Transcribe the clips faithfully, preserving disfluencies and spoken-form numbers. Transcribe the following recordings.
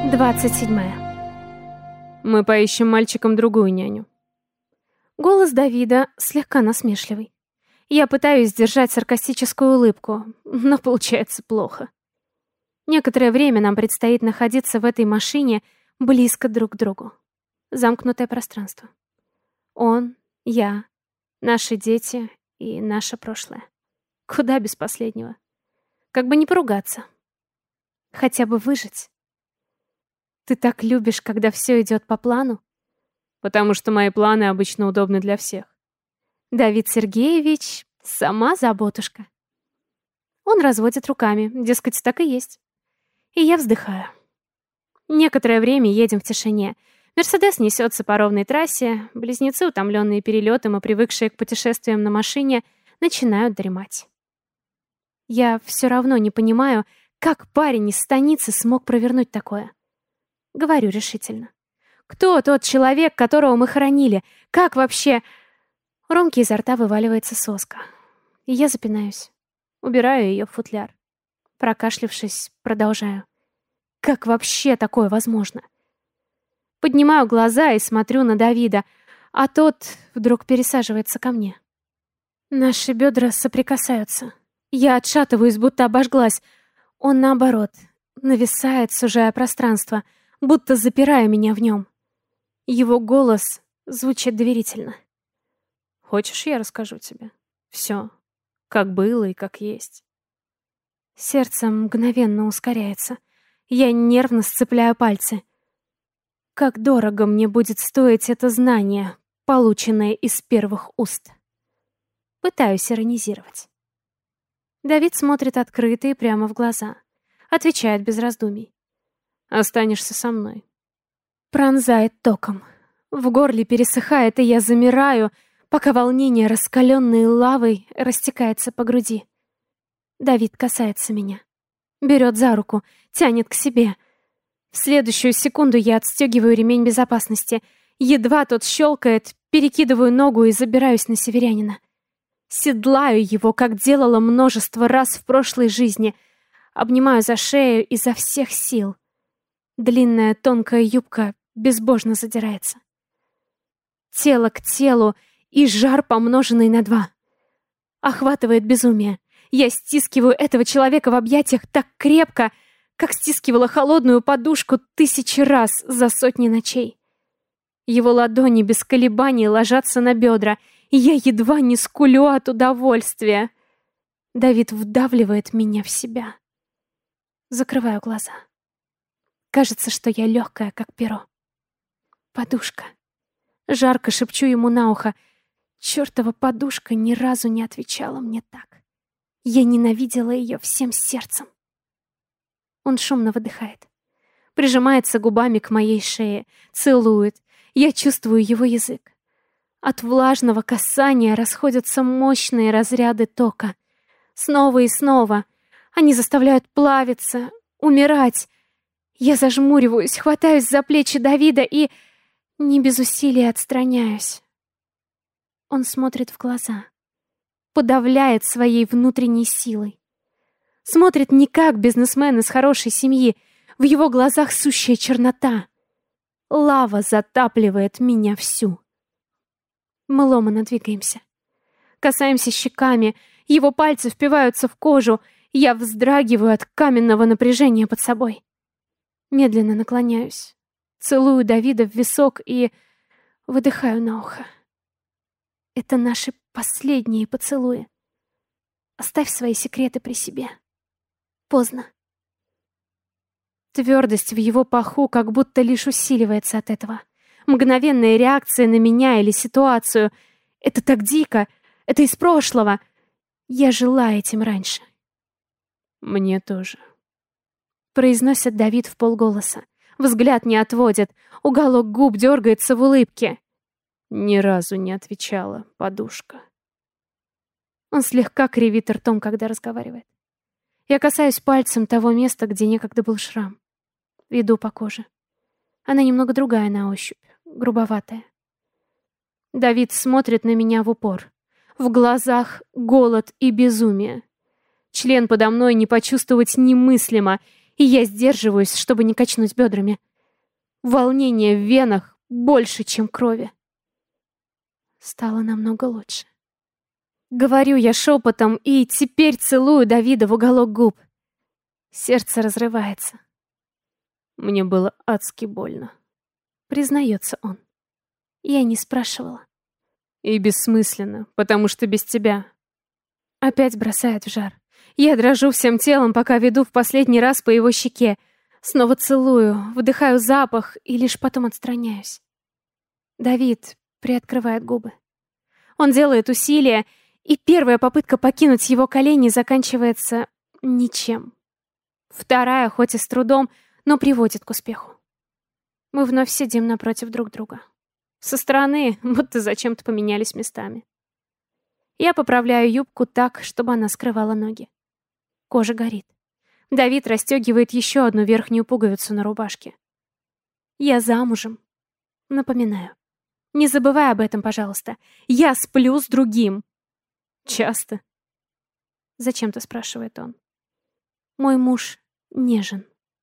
Двадцать седьмая. Мы поищем мальчикам другую няню. Голос Давида слегка насмешливый. Я пытаюсь сдержать саркастическую улыбку, но получается плохо. Некоторое время нам предстоит находиться в этой машине близко друг к другу. Замкнутое пространство. Он, я, наши дети и наше прошлое. Куда без последнего? Как бы не поругаться. Хотя бы выжить. Ты так любишь, когда все идет по плану? Потому что мои планы обычно удобны для всех. Давид Сергеевич — сама заботушка. Он разводит руками, дескать, так и есть. И я вздыхаю. Некоторое время едем в тишине. Мерседес несется по ровной трассе, близнецы, утомленные перелетом и привыкшие к путешествиям на машине, начинают дремать. Я все равно не понимаю, как парень из станицы смог провернуть такое. Говорю решительно. Кто тот человек, которого мы хоронили? Как вообще... У Ромки изо рта вываливается соска. И я запинаюсь. Убираю ее в футляр. Прокашлявшись, продолжаю. Как вообще такое возможно? Поднимаю глаза и смотрю на Давида, а тот вдруг пересаживается ко мне. Наши бедра соприкасаются. Я отшатываюсь, будто обожглась. Он, наоборот, нависает, сужая пространство, будто запирая меня в нем. Его голос звучит доверительно. Хочешь, я расскажу тебе? Все, как было и как есть. Сердце мгновенно ускоряется. Я нервно сцепляю пальцы. Как дорого мне будет стоить это знание, полученное из первых уст. Пытаюсь иронизировать. Давид смотрит открыто и прямо в глаза. Отвечает без раздумий. Останешься со мной. Пронзает током. В горле пересыхает, и я замираю, пока волнение, раскаленной лавой, растекается по груди. Давид касается меня. Берет за руку, тянет к себе. В следующую секунду я отстегиваю ремень безопасности. Едва тот щелкает, перекидываю ногу и забираюсь на северянина. Седлаю его, как делала множество раз в прошлой жизни. Обнимаю за шею изо всех сил. Длинная тонкая юбка безбожно задирается. Тело к телу и жар, помноженный на два. Охватывает безумие. Я стискиваю этого человека в объятиях так крепко, как стискивала холодную подушку тысячи раз за сотни ночей. Его ладони без колебаний ложатся на бедра, и я едва не скулю от удовольствия. Давид вдавливает меня в себя. Закрываю глаза. Кажется, что я легкая, как перо. Подушка. Жарко шепчу ему на ухо. Чёртова подушка ни разу не отвечала мне так. Я ненавидела ее всем сердцем. Он шумно выдыхает. Прижимается губами к моей шее. Целует. Я чувствую его язык. От влажного касания расходятся мощные разряды тока. Снова и снова. Они заставляют плавиться, умирать. Я зажмуриваюсь, хватаюсь за плечи Давида и не без усилий отстраняюсь. Он смотрит в глаза. Подавляет своей внутренней силой. Смотрит не как бизнесмен из хорошей семьи. В его глазах сущая чернота. Лава затапливает меня всю. Мы ломано двигаемся. Касаемся щеками. Его пальцы впиваются в кожу. Я вздрагиваю от каменного напряжения под собой. Медленно наклоняюсь. Целую Давида в висок и выдыхаю на ухо. Это наши последние поцелуи. Оставь свои секреты при себе. Поздно. Твердость в его паху как будто лишь усиливается от этого. Мгновенная реакция на меня или ситуацию. Это так дико. Это из прошлого. Я жила этим раньше. Мне тоже. Произносит Давид вполголоса. Взгляд не отводит. Уголок губ дергается в улыбке. Ни разу не отвечала, подушка. Он слегка кривит ртом, когда разговаривает. Я касаюсь пальцем того места, где некогда был шрам. Веду по коже. Она немного другая на ощупь, грубоватая. Давид смотрит на меня в упор. В глазах голод и безумие. Член подо мной не почувствовать немыслимо, и я сдерживаюсь, чтобы не качнуть бедрами. Волнение в венах больше, чем крови. Стало намного лучше. Говорю я шепотом и теперь целую Давида в уголок губ. Сердце разрывается. Мне было адски больно. Признается он. Я не спрашивала. И бессмысленно, потому что без тебя. Опять бросает в жар. Я дрожу всем телом, пока веду в последний раз по его щеке. Снова целую, вдыхаю запах и лишь потом отстраняюсь. Давид приоткрывает губы. Он делает усилия, и первая попытка покинуть его колени заканчивается ничем. Вторая, хоть и с трудом, но приводит к успеху. Мы вновь сидим напротив друг друга. Со стороны, будто зачем-то поменялись местами. Я поправляю юбку так, чтобы она скрывала ноги. Кожа горит. Давид расстегивает еще одну верхнюю пуговицу на рубашке. Я замужем. Напоминаю. Не забывай об этом, пожалуйста. Я сплю с другим. Часто? Зачем-то спрашивает он. Мой муж нежен.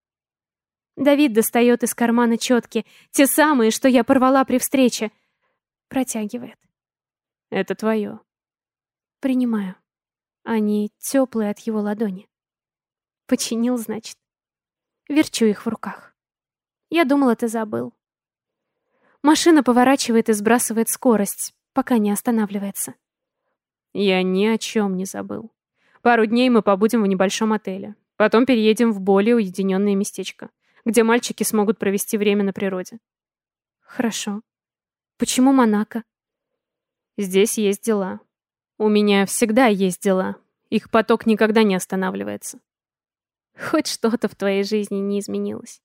Давид достает из кармана четки, те самые, что я порвала при встрече. Протягивает. Это твое. Принимаю. Они теплые от его ладони. Починил, значит. Верчу их в руках. Я думала, ты забыл. Машина поворачивает и сбрасывает скорость, пока не останавливается. Я ни о чем не забыл. Пару дней мы побудем в небольшом отеле. Потом переедем в более уединенное местечко, где мальчики смогут провести время на природе. Хорошо. Почему Монако? Здесь есть дела. У меня всегда есть дела. Их поток никогда не останавливается. Хоть что-то в твоей жизни не изменилось.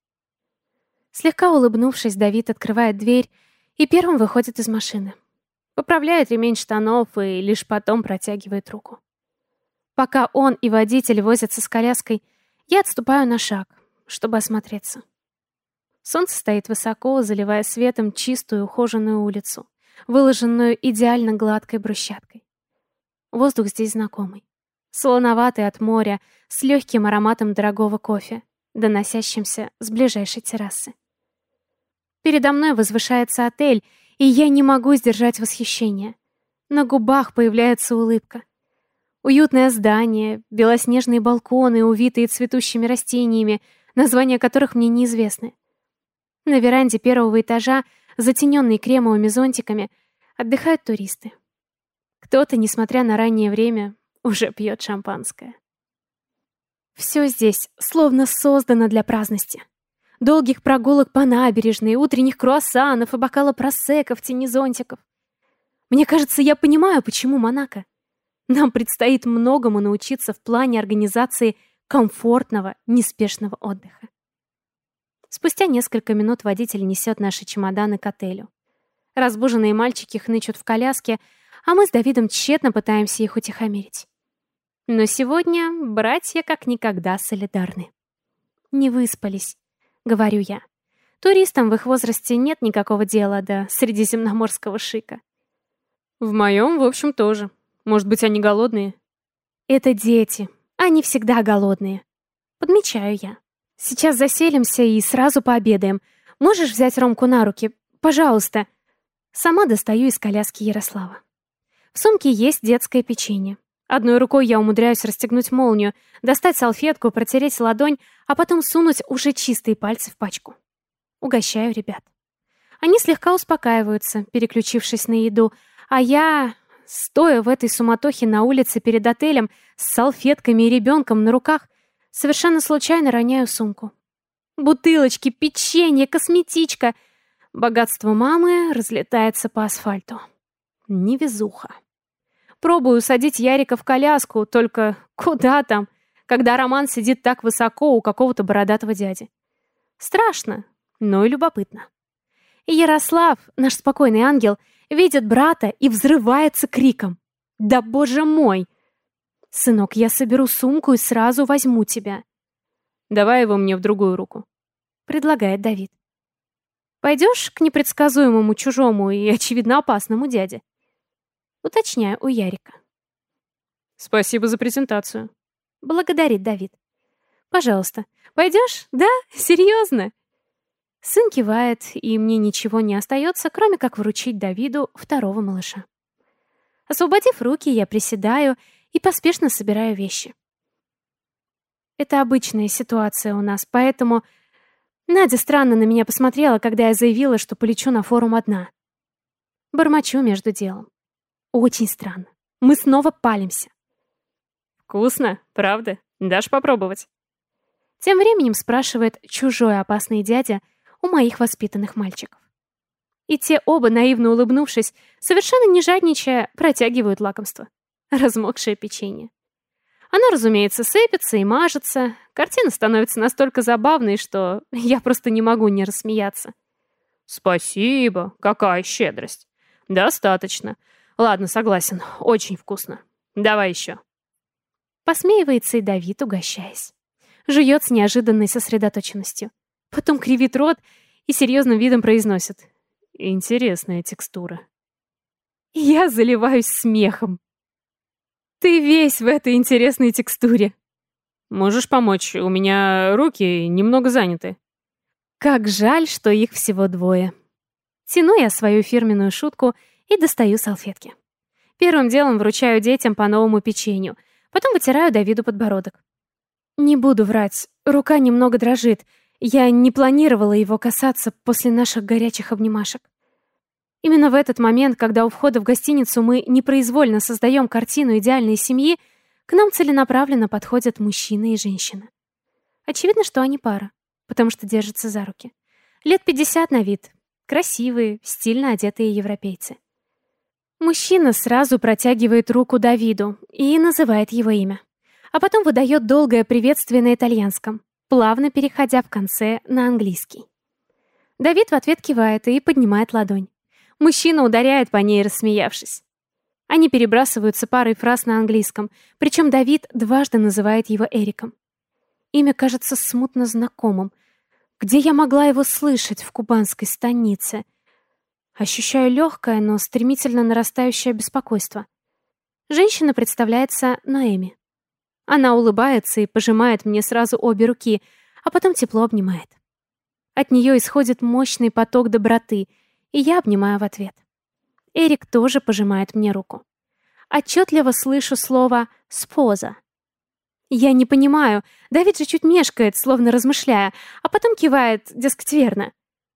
Слегка улыбнувшись, Давид открывает дверь и первым выходит из машины. Поправляет ремень штанов и лишь потом протягивает руку. Пока он и водитель возятся с коляской, я отступаю на шаг, чтобы осмотреться. Солнце стоит высоко, заливая светом чистую ухоженную улицу, выложенную идеально гладкой брусчаткой. Воздух здесь знакомый. Солоноватый от моря, с легким ароматом дорогого кофе, доносящимся с ближайшей террасы. Передо мной возвышается отель, и я не могу сдержать восхищение. На губах появляется улыбка. Уютное здание, белоснежные балконы, увитые цветущими растениями, названия которых мне неизвестны. На веранде первого этажа, затененной кремовыми зонтиками, отдыхают туристы. Кто-то, несмотря на раннее время, уже пьет шампанское. Все здесь словно создано для праздности. Долгих прогулок по набережной, утренних круассанов и бокала просекко в тени зонтиков. Мне кажется, я понимаю, почему Монако. Нам предстоит многому научиться в плане организации комфортного, неспешного отдыха. Спустя несколько минут водитель несет наши чемоданы к отелю. Разбуженные мальчики хнычут в коляске, а мы с Давидом тщетно пытаемся их утихомирить. Но сегодня братья как никогда солидарны. Не выспались, говорю я. Туристам в их возрасте нет никакого дела до средиземноморского шика. В моем, в общем, тоже. Может быть, они голодные? Это дети. Они всегда голодные. Подмечаю я. Сейчас заселимся и сразу пообедаем. Можешь взять Ромку на руки? Пожалуйста. Сама достаю из коляски Ярослава. В сумке есть детское печенье. Одной рукой я умудряюсь расстегнуть молнию, достать салфетку, протереть ладонь, а потом сунуть уже чистые пальцы в пачку. Угощаю ребят. Они слегка успокаиваются, переключившись на еду, а я, стоя в этой суматохе на улице перед отелем с салфетками и ребенком на руках, совершенно случайно роняю сумку. Бутылочки, печенье, косметичка. Богатство мамы разлетается по асфальту. Невезуха. Пробую усадить Ярика в коляску, только куда там, когда Роман сидит так высоко у какого-то бородатого дяди. Страшно, но и любопытно. И Ярослав, наш спокойный ангел, видит брата и взрывается криком. «Да боже мой! Сынок, я соберу сумку и сразу возьму тебя». «Давай его мне в другую руку», — предлагает Давид. «Пойдешь к непредсказуемому чужому и, очевидно, опасному дяде?» Уточняю у Ярика. «Спасибо за презентацию», — благодарит Давид. Пожалуйста. Пойдешь? Да? Серьезно?» Сын кивает, и мне ничего не остается, кроме как вручить Давиду второго малыша. Освободив руки, я приседаю и поспешно собираю вещи. Это обычная ситуация у нас, поэтому Надя странно на меня посмотрела, когда я заявила, что полечу на форум одна. Бормочу между делом. Очень странно. Мы снова палимся. «Вкусно, правда? Дашь попробовать?» Тем временем спрашивает чужой опасный дядя у моих воспитанных мальчиков. И те оба, наивно улыбнувшись, совершенно не жадничая, протягивают лакомство. Размокшее печенье. Оно, разумеется, сыпется и мажется. Картина становится настолько забавной, что я просто не могу не рассмеяться. «Спасибо, какая щедрость. Достаточно. Ладно, согласен, очень вкусно. Давай еще». Посмеивается и Давид, угощаясь. Жует с неожиданной сосредоточенностью. Потом кривит рот и серьезным видом произносит: «Интересная текстура». Я заливаюсь смехом. Ты весь в этой интересной текстуре. Можешь помочь? У меня руки немного заняты. Как жаль, что их всего двое. Тяну я свою фирменную шутку и достаю салфетки. Первым делом вручаю детям по новому печенью, потом вытираю Давиду подбородок. Не буду врать, рука немного дрожит. Я не планировала его касаться после наших горячих обнимашек. Именно в этот момент, когда у входа в гостиницу мы непроизвольно создаем картину идеальной семьи, к нам целенаправленно подходят мужчина и женщина. Очевидно, что они пара, потому что держатся за руки. Лет пятьдесят на вид. Красивые, стильно одетые европейцы. Мужчина сразу протягивает руку Давиду и называет его имя. А потом выдает долгое приветствие на итальянском, плавно переходя в конце на английский. Давид в ответ кивает и поднимает ладонь. Мужчина ударяет по ней, рассмеявшись. Они перебрасываются парой фраз на английском, причем Давид дважды называет его Эриком. Имя кажется смутно знакомым. Где я могла его слышать в кубанской станице? Ощущаю легкое, но стремительно нарастающее беспокойство. Женщина представляется Ноэми. Она улыбается и пожимает мне сразу обе руки, а потом тепло обнимает. От нее исходит мощный поток доброты, и я обнимаю в ответ. Эрик тоже пожимает мне руку. Отчетливо слышу слово «споза». Я не понимаю, Давид же чуть мешкает, словно размышляя, а потом кивает, дескать, верно.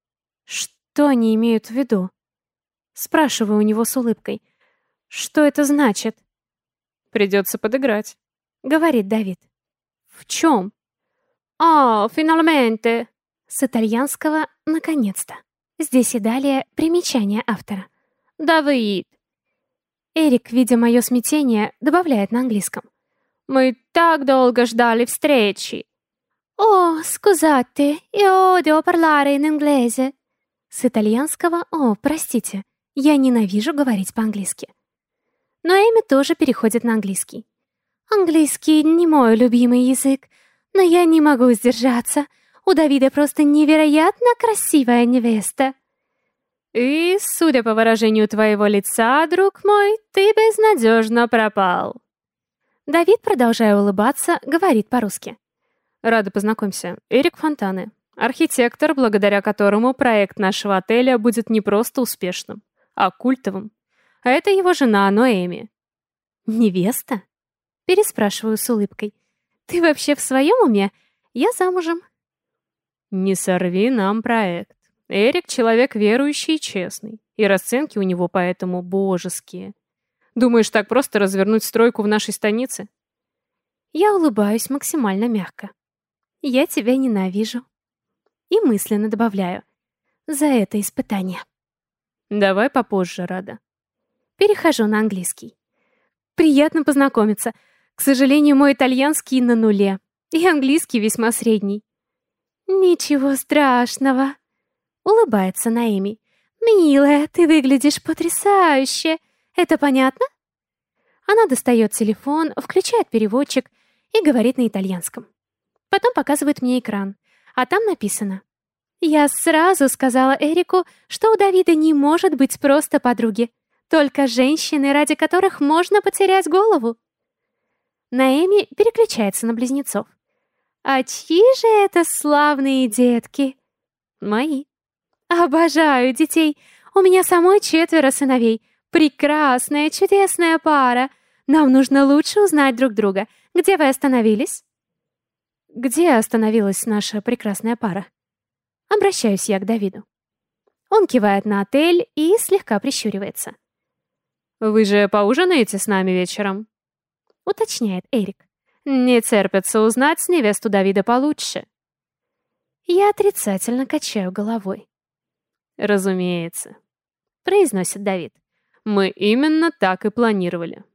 Что они имеют в виду? Спрашиваю у него с улыбкой. Что это значит? Придется подыграть, говорит Давид. В чем? «О, финалменте!» С итальянского «наконец-то». Здесь и далее примечание автора. «Давид!» Эрик, видя мое смятение, добавляет на английском. «Мы так долго ждали встречи!» «О, scusate, io devo parlare in inglese!» С итальянского «О, простите, я ненавижу говорить по-английски». Но Эми тоже переходит на английский. «Английский не мой любимый язык, но я не могу сдержаться. У Давида просто невероятно красивая невеста». «И, судя по выражению твоего лица, друг мой, ты безнадежно пропал». Давид, продолжая улыбаться, говорит по-русски. «Рада познакомься. Эрик Фонтане. Архитектор, благодаря которому проект нашего отеля будет не просто успешным, а культовым. А это его жена Ноэми». «Невеста?» Переспрашиваю с улыбкой. «Ты вообще в своем уме? Я замужем». «Не сорви нам проект. Эрик — человек верующий и честный, и расценки у него поэтому божеские. Думаешь, так просто развернуть стройку в нашей станице?» Я улыбаюсь максимально мягко. «Я тебя ненавижу». И мысленно добавляю: «За это испытание». «Давай попозже, Рада». Перехожу на английский. «Приятно познакомиться. К сожалению, мой итальянский на нуле, и английский весьма средний». «Ничего страшного», — улыбается Ноэми. «Милая, ты выглядишь потрясающе. Это понятно?» Она достает телефон, включает переводчик и говорит на итальянском. Потом показывает мне экран, а там написано: «Я сразу сказала Эрику, что у Давида не может быть просто подруги, только женщины, ради которых можно потерять голову». Ноэми переключается на близнецов. А чьи же это славные детки? Мои. Обожаю детей. У меня самой четверо сыновей. Прекрасная, чудесная пара. Нам нужно лучше узнать друг друга. Где вы остановились? Где остановилась наша прекрасная пара? Обращаюсь я к Давиду. Он кивает на отель и слегка прищуривается. «Вы же поужинаете с нами вечером?» — уточняет Эрик. «Не терпится узнать невесту Давида получше». Я отрицательно качаю головой. «Разумеется», — произносит Давид. «Мы именно так и планировали».